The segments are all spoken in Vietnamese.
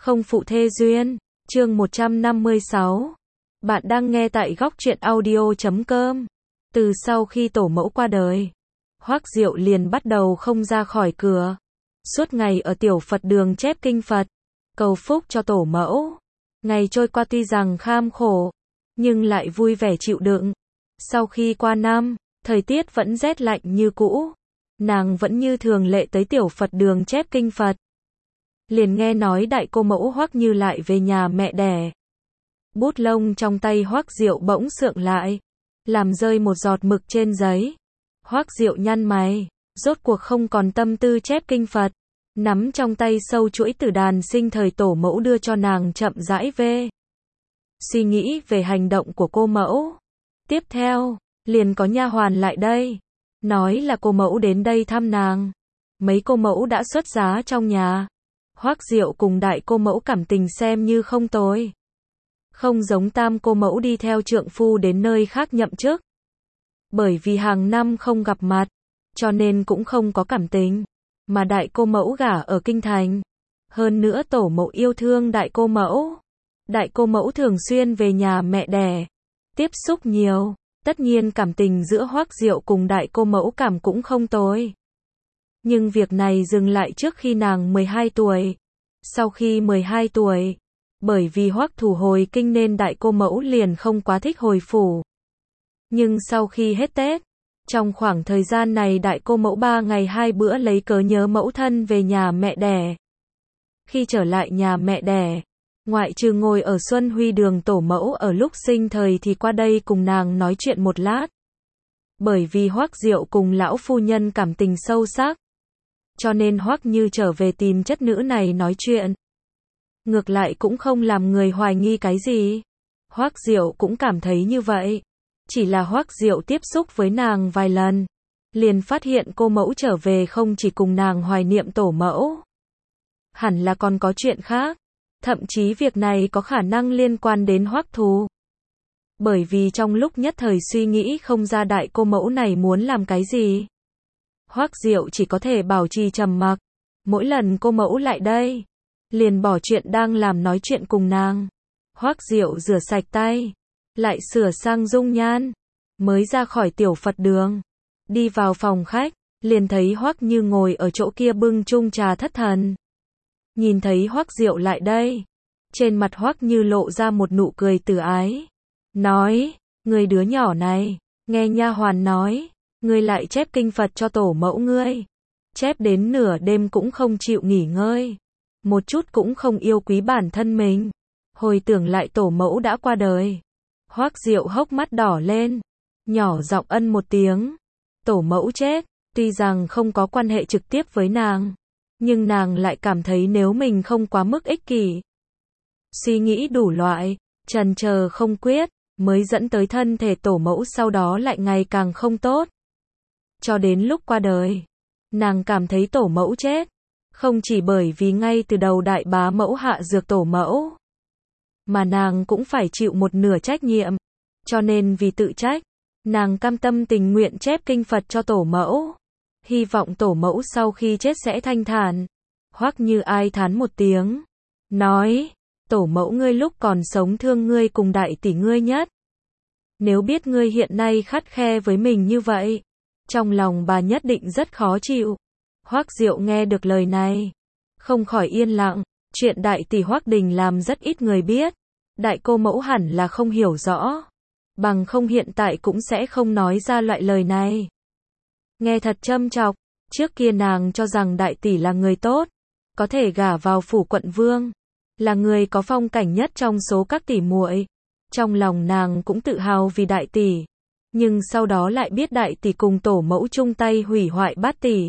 không phụ thê duyên. Chương 156. Bạn đang nghe tại góc truyện audio.com. Từ sau khi tổ mẫu qua đời, Hoắc Diệu liền bắt đầu không ra khỏi cửa. Suốt ngày ở tiểu Phật đường chép kinh Phật, cầu phúc cho tổ mẫu. Ngày trôi qua tuy rằng kham khổ, nhưng lại vui vẻ chịu đựng. Sau khi qua năm, thời tiết vẫn rét lạnh như cũ. Nàng vẫn như thường lệ tới tiểu Phật đường chép kinh Phật. Liền nghe nói đại cô mẫu Hoắc Như lại về nhà mẹ đẻ. Bút lông trong tay Hoắc Diệu bỗng sượng lại, làm rơi một giọt mực trên giấy. Hoắc Diệu nhăn mày, rốt cuộc không còn tâm tư chép kinh Phật, nắm trong tay sâu chuỗi tử đàn sinh thời tổ mẫu đưa cho nàng chậm rãi về. Suy nghĩ về hành động của cô mẫu. Tiếp theo, liền có nha hoàn lại đây, nói là cô mẫu đến đây thăm nàng. Mấy cô mẫu đã xuất giá trong nhà. Hoắc Diệu cùng đại cô mẫu cảm tình xem như không tồi. Không giống tam cô mẫu đi theo trượng phu đến nơi khác nhậm chức. Bởi vì hàng năm không gặp mặt, cho nên cũng không có cảm tình. Mà đại cô mẫu gả ở kinh thành. Hơn nữa tổ mẫu yêu thương đại cô mẫu. Đại cô mẫu thường xuyên về nhà mẹ đẻ, tiếp xúc nhiều, tất nhiên cảm tình giữa Hoắc Diệu cùng đại cô mẫu cảm cũng không tồi. Nhưng việc này dừng lại trước khi nàng 12 tuổi. Sau khi 12 tuổi, bởi vì Hoắc Thủ hồi kinh nên đại cô mẫu liền không quá thích hồi phủ. Nhưng sau khi hết Tết, trong khoảng thời gian này đại cô mẫu 3 ngày 2 bữa lấy cớ nhớ mẫu thân về nhà mẹ đẻ. Khi trở lại nhà mẹ đẻ, ngoại trừ ngồi ở Xuân Huy đường tổ mẫu ở lúc sinh thời thì qua đây cùng nàng nói chuyện một lát. Bởi vì Hoắc Diệu cùng lão phu nhân cảm tình sâu sắc, cho nên Hoắc Như trở về tìm chất nữ này nói chuyện. Ngược lại cũng không làm người hoài nghi cái gì. Hoắc Diệu cũng cảm thấy như vậy. Chỉ là Hoắc Diệu tiếp xúc với nàng vài lần, liền phát hiện cô mẫu trở về không chỉ cùng nàng hoài niệm tổ mẫu. Hẳn là còn có chuyện khác. Thậm chí việc này có khả năng liên quan đến Hoắc Thù. Bởi vì trong lúc nhất thời suy nghĩ không ra đại cô mẫu này muốn làm cái gì. Hoắc Diệu chỉ có thể bảo trì trầm mặc. Mỗi lần cô mẫu lại đây, liền bỏ chuyện đang làm nói chuyện cùng nàng. Hoắc Diệu rửa sạch tay, lại sửa sang dung nhan, mới ra khỏi tiểu Phật đường, đi vào phòng khách, liền thấy Hoắc Như ngồi ở chỗ kia bưng chung trà thất thần. Nhìn thấy Hoắc Diệu lại đây, trên mặt Hoắc Như lộ ra một nụ cười từ ái, nói: "Ngươi đứa nhỏ này, nghe nha hoàn nói, ngươi lại chép kinh Phật cho tổ mẫu ngươi, chép đến nửa đêm cũng không chịu nghỉ ngơi, một chút cũng không yêu quý bản thân mình. Hồi tưởng lại tổ mẫu đã qua đời." Hoắc Diệu hốc mắt đỏ lên, nhỏ giọng ân một tiếng. Tổ mẫu chết, tuy rằng không có quan hệ trực tiếp với nàng, nhưng nàng lại cảm thấy nếu mình không quá mức ích kỷ, suy nghĩ đủ loại, chần chờ không quyết, mới dẫn tới thân thể tổ mẫu sau đó lại ngày càng không tốt. Cho đến lúc qua đời, nàng cảm thấy tổ mẫu chết, không chỉ bởi vì ngay từ đầu đại bá mẫu hạ dược tổ mẫu, mà nàng cũng phải chịu một nửa trách nhiệm. Cho nên vì tự trách, nàng cam tâm tình nguyện chép kinh Phật cho tổ mẫu. Hy vọng tổ mẫu sau khi chết sẽ thanh thản. Hoắc Như ai thán một tiếng, nói: "Tổ mẫu ngươi lúc còn sống thương ngươi cùng đại tỷ ngươi nhất. Nếu biết ngươi hiện nay khắt khe với mình như vậy, trong lòng bà nhất định rất khó chịu." Hoắc Diệu nghe được lời này, không khỏi yên lặng. Chuyện đại tỷ Hoắc Đình làm rất ít người biết. Đại cô mẫu hẳn là không hiểu rõ, bằng không hiện tại cũng sẽ không nói ra loại lời này. Nghe thật châm chọc. Trước kia nàng cho rằng đại tỷ là người tốt, có thể gả vào phủ quận vương, là người có phong cảnh nhất trong số các tỷ muội. Trong lòng nàng cũng tự hào vì đại tỷ. Nhưng sau đó lại biết đại tỷ cùng tổ mẫu chung tay hủy hoại bát tỷ,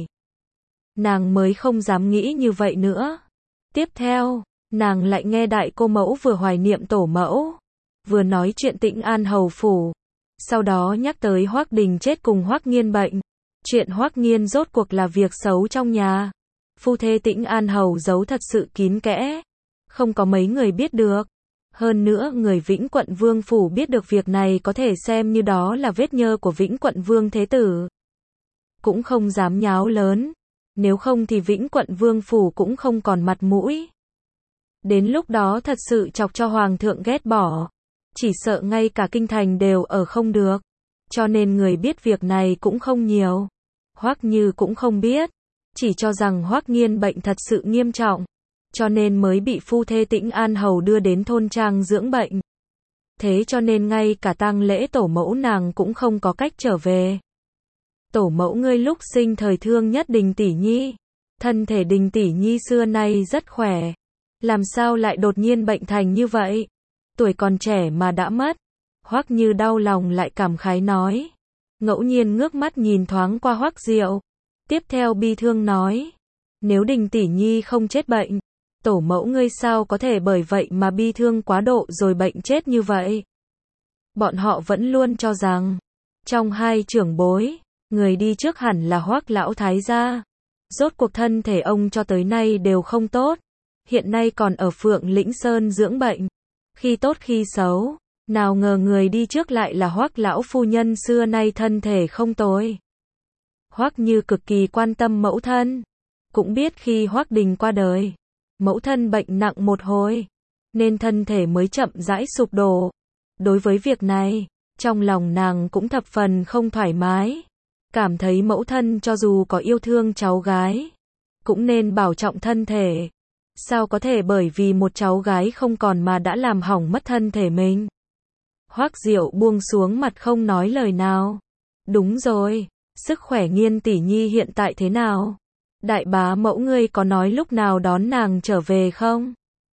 nàng mới không dám nghĩ như vậy nữa. Tiếp theo, nàng lại nghe đại cô mẫu vừa hoài niệm tổ mẫu, vừa nói chuyện Tĩnh An hầu phủ. Sau đó nhắc tới Hoắc Đình chết cùng Hoắc Nghiên bệnh. Chuyện Hoắc Nghiên rốt cuộc là việc xấu trong nhà. Phu thê Tĩnh An hầu giấu thật sự kín kẽ, không có mấy người biết được. Hơn nữa người Vĩnh Quận Vương phủ biết được việc này có thể xem như đó là vết nhơ của Vĩnh Quận Vương thế tử, cũng không dám nháo lớn. Nếu không thì Vĩnh Quận Vương phủ cũng không còn mặt mũi. Đến lúc đó thật sự chọc cho hoàng thượng ghét bỏ, chỉ sợ ngay cả kinh thành đều ở không được. Cho nên người biết việc này cũng không nhiều. Hoắc Như cũng không biết, chỉ cho rằng Hoắc Nghiên bệnh thật sự nghiêm trọng, cho nên mới bị phu thê Tĩnh An Hầu đưa đến thôn trang dưỡng bệnh. Thế cho nên ngay cả tang lễ tổ mẫu nàng cũng không có cách trở về. Tổ mẫu ngươi lúc sinh thời thương nhất Đình tỷ nhi, thân thể Đình tỷ nhi xưa nay rất khỏe, làm sao lại đột nhiên bệnh thành như vậy? Tuổi còn trẻ mà đã mất. Hoắc Như đau lòng lại cảm khái nói. Ngẫu nhiên ngước mắt nhìn thoáng qua Hoắc Diệu, tiếp theo bi thương nói, nếu Đình tỷ nhi không chết bệnh, tổ mẫu ngươi sao có thể bởi vậy mà bi thương quá độ rồi bệnh chết như vậy? Bọn họ vẫn luôn cho rằng, trong hai trưởng bối, người đi trước hẳn là Hoắc lão thái gia. Rốt cuộc thân thể ông cho tới nay đều không tốt, hiện nay còn ở Phượng Lĩnh Sơn dưỡng bệnh, khi tốt khi xấu, nào ngờ người đi trước lại là Hoắc lão phu nhân xưa nay thân thể không tồi. Hoắc Như cực kỳ quan tâm mẫu thân, cũng biết khi Hoắc Đình qua đời, mẫu thân bệnh nặng một hồi, nên thân thể mới chậm rãi sụp đổ. Đối với việc này, trong lòng nàng cũng thập phần không thoải mái, cảm thấy mẫu thân cho dù có yêu thương cháu gái, cũng nên bảo trọng thân thể. Sao có thể bởi vì một cháu gái không còn mà đã làm hỏng mất thân thể mình? Hoắc Diệu buông xuống mặt không nói lời nào. Đúng rồi, sức khỏe Nghiên tỷ nhi hiện tại thế nào? Đại bá mẫu ngươi có nói lúc nào đón nàng trở về không?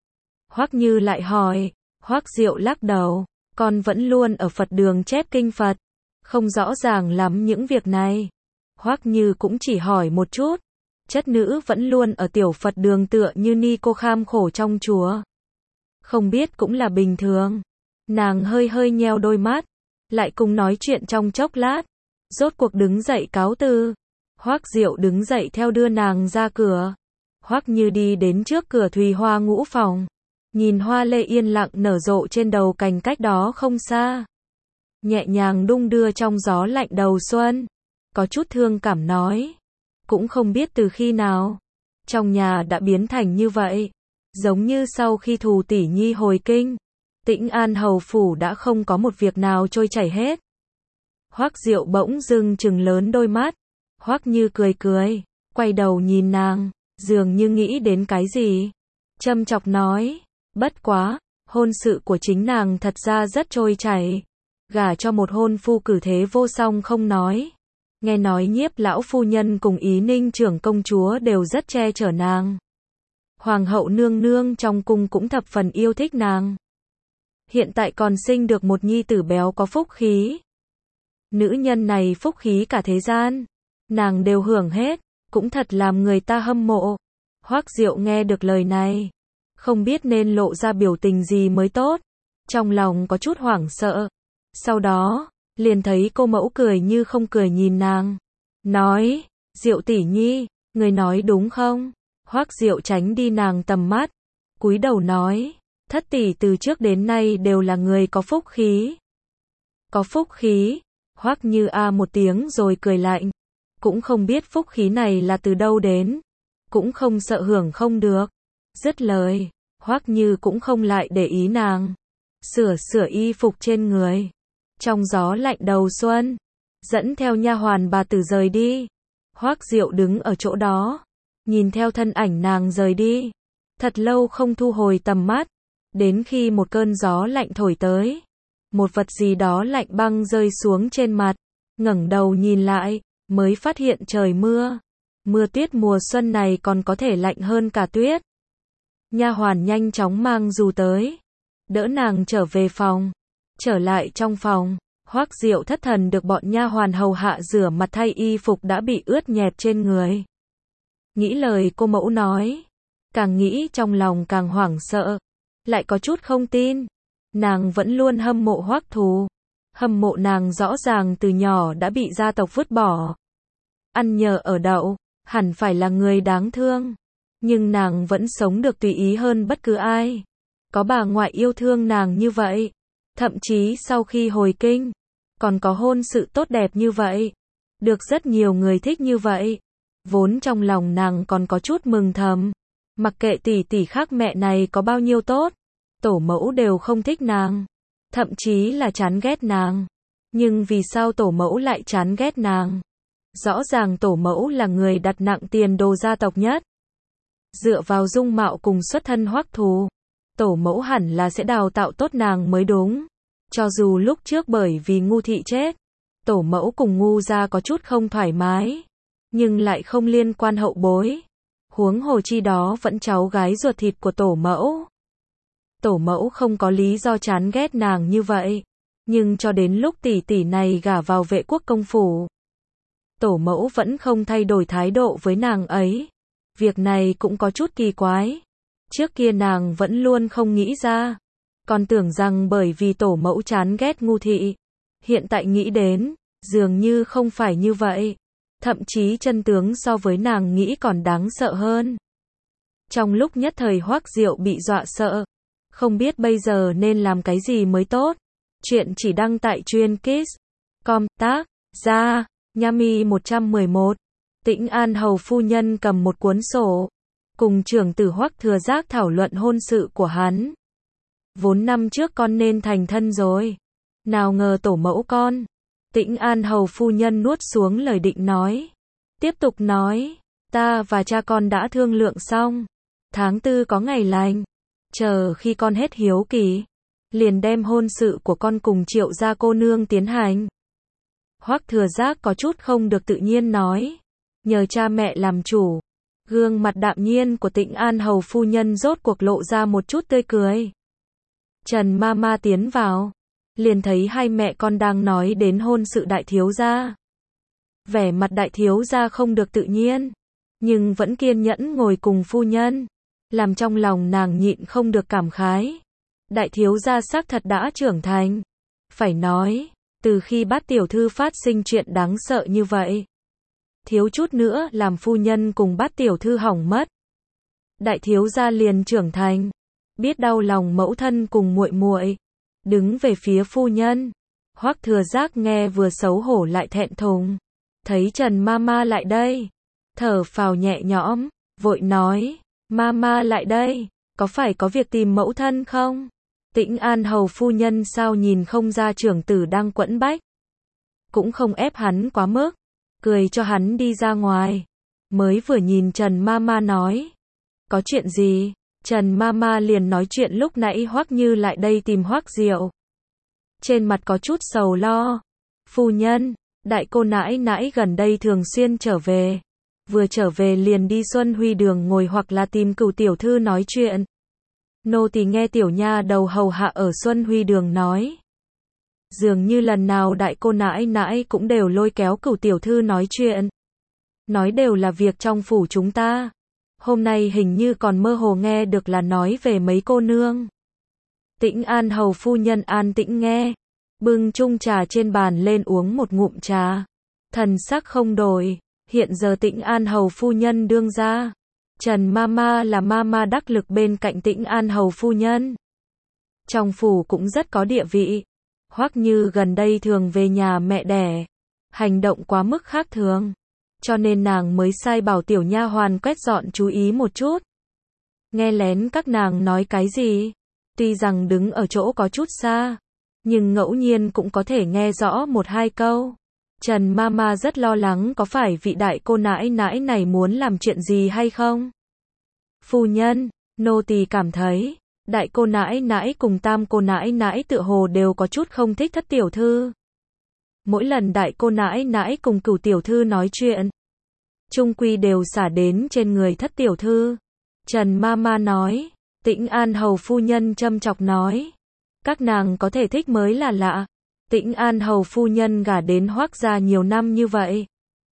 Hoắc Như lại hỏi. Hoắc Diệu lắc đầu, con vẫn luôn ở Phật đường chép kinh Phật, không rõ ràng lắm những việc này. Hoắc Như cũng chỉ hỏi một chút. Chất nữ vẫn luôn ở tiểu Phật đường tựa như ni cô kham khổ trong chùa. Không biết cũng là bình thường. Nàng hơi hơi nheo đôi mắt, lại cùng nói chuyện trong chốc lát, rốt cuộc đứng dậy cáo từ. Hoắc Diệu đứng dậy theo đưa nàng ra cửa. Hoắc Như đi đến trước cửa Thùy Hoa ngũ phòng, nhìn hoa lê yên lặng nở rộ trên đầu cành cách đó không xa, nhẹ nhàng đung đưa trong gió lạnh đầu xuân, có chút thương cảm nói, cũng không biết từ khi nào, trong nhà đã biến thành như vậy, giống như sau khi Thù tỷ nhi hồi kinh, Tĩnh An hầu phủ đã không có một việc nào trôi chảy hết. Hoắc Diệu bỗng dưng trừng lớn đôi mắt, Hoắc Như cười cười, quay đầu nhìn nàng, dường như nghĩ đến cái gì, châm chọc nói, bất quá, hôn sự của chính nàng thật ra rất trôi chảy, gả cho một hôn phu cử thế vô song không nói, nghe nói Nhiếp lão phu nhân cùng Ý Ninh trưởng công chúa đều rất che chở nàng. Hoàng hậu nương nương trong cung cũng thập phần yêu thích nàng. Hiện tại còn sinh được một nhi tử béo có phúc khí. Nữ nhân này phúc khí cả thế gian, nàng đều hưởng hết, cũng thật làm người ta hâm mộ. Hoắc Diệu nghe được lời này, không biết nên lộ ra biểu tình gì mới tốt, trong lòng có chút hoảng sợ. Sau đó, liền thấy cô mẫu cười như không cười nhìn nàng, nói, Diệu tỷ nhi, người nói đúng không? Hoắc Diệu tránh đi nàng tầm mắt, cúi đầu nói, thất tỷ từ trước đến nay đều là người có phúc khí. Có phúc khí? Hoắc Như a một tiếng rồi cười lạnh, cũng không biết phúc khí này là từ đâu đến, cũng không sợ hưởng không được. Dứt lời, Hoắc Như cũng không lại để ý nàng, sửa y phục trên người, trong gió lạnh đầu xuân, dẫn theo nha hoàn bà tử rời đi. Hoắc Diệu đứng ở chỗ đó, nhìn theo thân ảnh nàng rời đi, thật lâu không thu hồi tầm mắt, đến khi một cơn gió lạnh thổi tới, một vật gì đó lạnh băng rơi xuống trên mặt, ngẩng đầu nhìn lại, mới phát hiện trời mưa. Mưa tuyết mùa xuân này còn có thể lạnh hơn cả tuyết. Nha hoàn nhanh chóng mang dù tới, đỡ nàng trở về phòng. Trở lại trong phòng, Hoắc Diệu thất thần được bọn nha hoàn hầu hạ rửa mặt thay y phục đã bị ướt nhẹp trên người. Nghĩ lời cô mẫu nói, càng nghĩ trong lòng càng hoảng sợ, lại có chút không tin. Nàng vẫn luôn hâm mộ Hoắc Thù, hâm mộ nàng rõ ràng từ nhỏ đã bị gia tộc vứt bỏ, ăn nhờ ở đậu, hẳn phải là người đáng thương, nhưng nàng vẫn sống được tùy ý hơn bất cứ ai. Có bà ngoại yêu thương nàng như vậy, thậm chí sau khi hồi kinh, còn có hôn sự tốt đẹp như vậy, được rất nhiều người thích như vậy. Vốn trong lòng nàng còn có chút mừng thầm, Mặc kệ tỷ tỷ khác mẹ này có bao nhiêu tốt, tổ mẫu đều không thích nàng, thậm chí là chán ghét nàng. Nhưng vì sao tổ mẫu lại chán ghét nàng? Rõ ràng tổ mẫu là người đặt nặng tiền đồ gia tộc nhất. Dựa vào dung mạo cùng xuất thân Hoắc Thù, tổ mẫu hẳn là sẽ đào tạo tốt nàng mới đúng. Cho dù lúc trước bởi vì Ngu thị chết, tổ mẫu cùng Ngu gia có chút không thoải mái, nhưng lại không liên quan hậu bối. Huống hồ chi đó vẫn cháu gái ruột thịt của tổ mẫu. Tổ mẫu không có lý do chán ghét nàng như vậy. Nhưng cho đến lúc tỷ tỷ này gả vào Vệ Quốc công phủ, tổ mẫu vẫn không thay đổi thái độ với nàng ấy. Việc này cũng có chút kỳ quái. Trước kia nàng vẫn luôn không nghĩ ra, còn tưởng rằng bởi vì tổ mẫu chán ghét Ngu thị. Hiện tại nghĩ đến, dường như không phải như vậy. Thậm chí chân tướng so với nàng nghĩ còn đáng sợ hơn. Trong lúc nhất thời Hoắc Diệu bị dọa sợ, không biết bây giờ nên làm cái gì mới tốt. Chuyện chỉ đăng tại Truyện Kids.com, tác giả Nhami 111. Tĩnh An hầu phu nhân cầm một cuốn sổ, cùng trưởng tử Hoắc Thừa Giác thảo luận hôn sự của hắn. Vốn năm trước con nên thành thân rồi, nào ngờ tổ mẫu con. Tĩnh An hầu phu nhân nuốt xuống lời định nói, tiếp tục nói, ta và cha con đã thương lượng xong, tháng 4 có ngày lành, chờ khi con hết hiếu kỳ, liền đem hôn sự của con cùng Triệu gia cô nương tiến hành. Hoắc Thừa Giác có chút không được tự nhiên nói, nhờ cha mẹ làm chủ. Gương mặt đạm nhiên của Tĩnh An hầu phu nhân rốt cuộc lộ ra một chút tươi cười. Trần Mama tiến vào, liền thấy hai mẹ con đang nói đến hôn sự đại thiếu gia. Vẻ mặt đại thiếu gia không được tự nhiên, nhưng vẫn kiên nhẫn ngồi cùng phu nhân, làm trong lòng nàng nhịn không được cảm khái. Đại thiếu gia xác thật đã trưởng thành. Phải nói, từ khi Bát tiểu thư phát sinh chuyện đáng sợ như vậy, thiếu chút nữa làm phu nhân cùng Bát tiểu thư hỏng mất. Đại thiếu gia liền trưởng thành, biết đau lòng mẫu thân cùng muội muội, đứng về phía phu nhân. Hoắc Thừa Giác nghe vừa xấu hổ lại thẹn thùng, thấy Trần Mama lại đây, thở phào nhẹ nhõm, vội nói, Mama lại đây, có phải có việc tìm mẫu thân không? Tĩnh An hầu phu nhân sao nhìn không ra trưởng tử đang quẫn bách, cũng không ép hắn quá mức, cười cho hắn đi ra ngoài. Mới vừa nhìn Trần Mama nói, có chuyện gì? Trần Mama liền nói chuyện lúc nãy Hoắc Như lại đây tìm Hoắc Diệu. Trên mặt có chút sầu lo. Phu nhân, đại cô nãi nãi gần đây thường xuyên trở về. Vừa trở về liền đi Xuân Huy đường ngồi hoặc là tìm Cửu tiểu thư nói chuyện. Nô tỳ nghe tiểu nha đầu hầu hạ ở Xuân Huy đường nói, dường như lần nào đại cô nãi nãi cũng đều lôi kéo Cửu tiểu thư nói chuyện. Nói đều là việc trong phủ chúng ta. Hôm nay hình như còn mơ hồ nghe được là nói về mấy cô nương. Tĩnh An hầu phu nhân an tĩnh nghe, bưng chung trà trên bàn lên uống một ngụm trà. Thần sắc không đổi, hiện giờ Tĩnh An hầu phu nhân đương gia. Trần Mama là Mama đắc lực bên cạnh Tĩnh An hầu phu nhân. Trong phủ cũng rất có địa vị. Hoắc Như gần đây thường về nhà mẹ đẻ, hành động quá mức khác thường, cho nên nàng mới sai bảo tiểu nha hoàn quét dọn chú ý một chút. Nghe lén các nàng nói cái gì, tuy rằng đứng ở chỗ có chút xa, nhưng ngẫu nhiên cũng có thể nghe rõ một hai câu. Trần Mama rất lo lắng có phải vị đại cô nãi nãi này muốn làm chuyện gì hay không. Phu nhân, nô tỳ cảm thấy, đại cô nãi nãi cùng tam cô nãi nãi tựa hồ đều có chút không thích thất tiểu thư. Mỗi lần đại cô nãi nãi cùng Cửu tiểu thư nói chuyện, chung quy đều xả đến trên người thất tiểu thư. Trần Mama nói. Tĩnh An hầu phu nhân châm chọc nói, các nàng có thể thích mới là lạ. Tĩnh An hầu phu nhân gả đến Hoắc gia nhiều năm như vậy,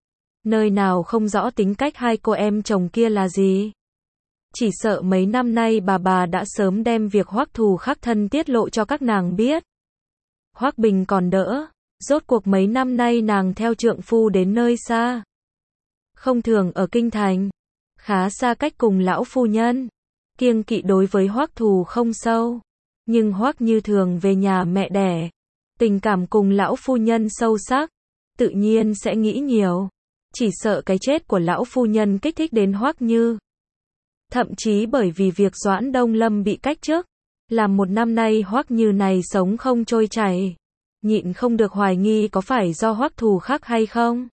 nơi nào không rõ tính cách hai cô em chồng kia là gì. Chỉ sợ mấy năm nay bà đã sớm đem việc Hoắc Thù khắc thân tiết lộ cho các nàng biết. Hoắc Bình còn đỡ, rốt cuộc mấy năm nay nàng theo trượng phu đến nơi xa, không thường ở kinh thành, khá xa cách cùng lão phu nhân, kiêng kỵ đối với Hoắc Thù không sâu, nhưng Hoắc Như thường về nhà mẹ đẻ, tình cảm cùng lão phu nhân sâu sắc, tự nhiên sẽ nghĩ nhiều, chỉ sợ cái chết của lão phu nhân kích thích đến Hoắc Như. Thậm chí bởi vì việc Doãn Đông Lâm bị cách chức, làm một năm nay Hoắc Như này sống không trôi chảy, nhịn không được hoài nghi có phải do Hoắc Thù khác hay không.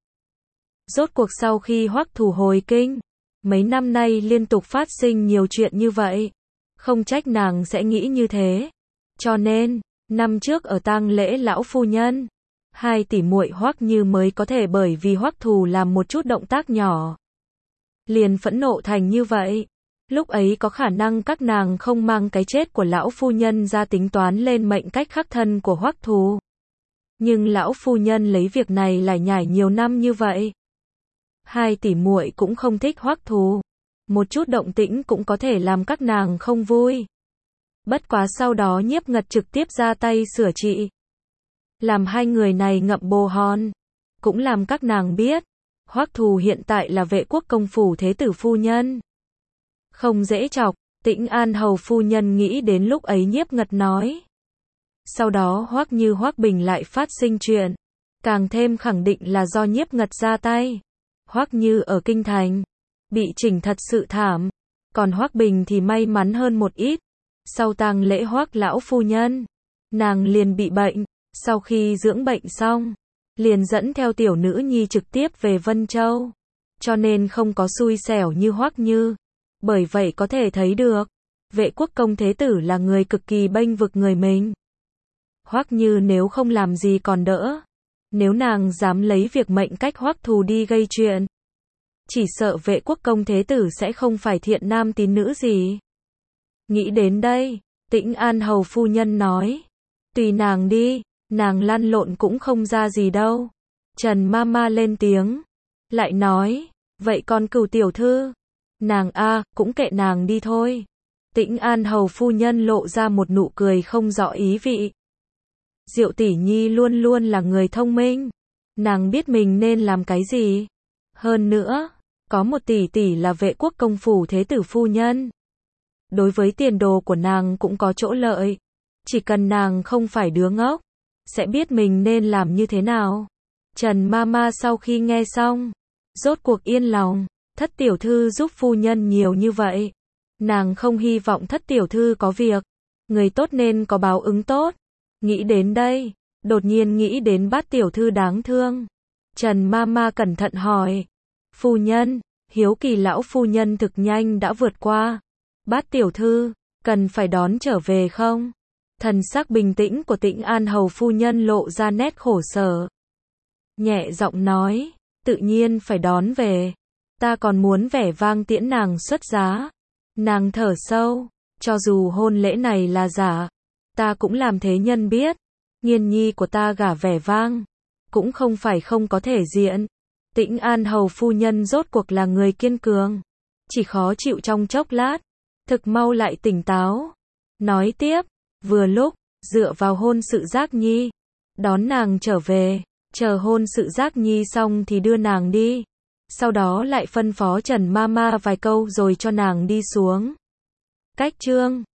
Rốt cuộc sau khi Hoắc Thù hồi kinh, mấy năm nay liên tục phát sinh nhiều chuyện như vậy, không trách nàng sẽ nghĩ như thế. Cho nên, năm trước ở tang lễ lão phu nhân, hai tỷ muội Hoắc Như mới có thể bởi vì Hoắc Thù làm một chút động tác nhỏ, liền phẫn nộ thành như vậy. Lúc ấy có khả năng các nàng không mang cái chết của lão phu nhân ra tính toán lên mệnh cách khắc thân của Hoắc Thù. Nhưng lão phu nhân lấy việc này lải nhải nhiều năm như vậy. Hai tỷ muội cũng không thích Hoắc Thù, một chút động tĩnh cũng có thể làm các nàng không vui. Bất quá sau đó Nhiếp Ngật trực tiếp ra tay sửa trị, làm hai người này ngậm bồ hòn, cũng làm các nàng biết, Hoắc Thù hiện tại là Vệ Quốc công phủ thế tử phu nhân. Không dễ chọc, Tĩnh An hầu phu nhân nghĩ đến lúc ấy Nhiếp Ngật nói. Sau đó Hoắc Như Hoắc Bình lại phát sinh chuyện, càng thêm khẳng định là do Nhiếp Ngật ra tay. Hoắc Như ở kinh thành, bị chỉnh thật sự thảm, còn Hoắc Bình thì may mắn hơn một ít. Sau tang lễ Hoắc lão phu nhân, nàng liền bị bệnh, sau khi dưỡng bệnh xong, liền dẫn theo tiểu nữ nhi trực tiếp về Vân Châu, cho nên không có xui xẻo như Hoắc Như. Bởi vậy có thể thấy được, Vệ Quốc công thế tử là người cực kỳ bênh vực người mình. Hoắc Như nếu không làm gì còn đỡ, nếu nàng dám lấy việc mệnh cách Hoắc Thù đi gây chuyện, chỉ sợ Vệ Quốc công thế tử sẽ không phải thiện nam tín nữ gì. Nghĩ đến đây, Tĩnh An hầu phu nhân nói, tùy nàng đi, nàng lăn lộn cũng không ra gì đâu. Trần Mama lên tiếng, lại nói, vậy còn Cửu tiểu thư, nàng cũng kệ nàng đi thôi. Tĩnh An hầu phu nhân lộ ra một nụ cười không rõ ý vị. Diệu tỷ nhi luôn luôn là người thông minh, nàng biết mình nên làm cái gì. Hơn nữa, có một tỷ tỷ là Vệ Quốc công phủ thế tử phu nhân, đối với tiền đồ của nàng cũng có chỗ lợi. Chỉ cần nàng không phải đứa ngốc, sẽ biết mình nên làm như thế nào. Trần Mama sau khi nghe xong, rốt cuộc yên lòng. Thất tiểu thư giúp phu nhân nhiều như vậy, nàng không hy vọng thất tiểu thư có việc. Người tốt nên có báo ứng tốt. Nghĩ đến đây, đột nhiên nghĩ đến Bát tiểu thư đáng thương. Trần Mama cẩn thận hỏi, phu nhân, hiếu kỳ lão phu nhân thực nhanh đã vượt qua. Bát tiểu thư, cần phải đón trở về không? Thần sắc bình tĩnh của Tĩnh An hầu phu nhân lộ ra nét khổ sở. Nhẹ giọng nói, tự nhiên phải đón về. Ta còn muốn vẻ vang tiễn nàng xuất giá. Nàng thở sâu, cho dù hôn lễ này là giả, ta cũng làm thế nhân biết. Nghiên nhi của ta gả vẻ vang, cũng không phải không có thể diện. Tĩnh An hầu phu nhân rốt cuộc là người kiên cường, chỉ khó chịu trong chốc lát, thực mau lại tỉnh táo. Nói tiếp, vừa lúc, dựa vào hôn sự Giác Nhi, đón nàng trở về, chờ hôn sự Giác Nhi xong thì đưa nàng đi. Sau đó lại phân phó Trần Mama vài câu rồi cho nàng đi xuống. Cách chương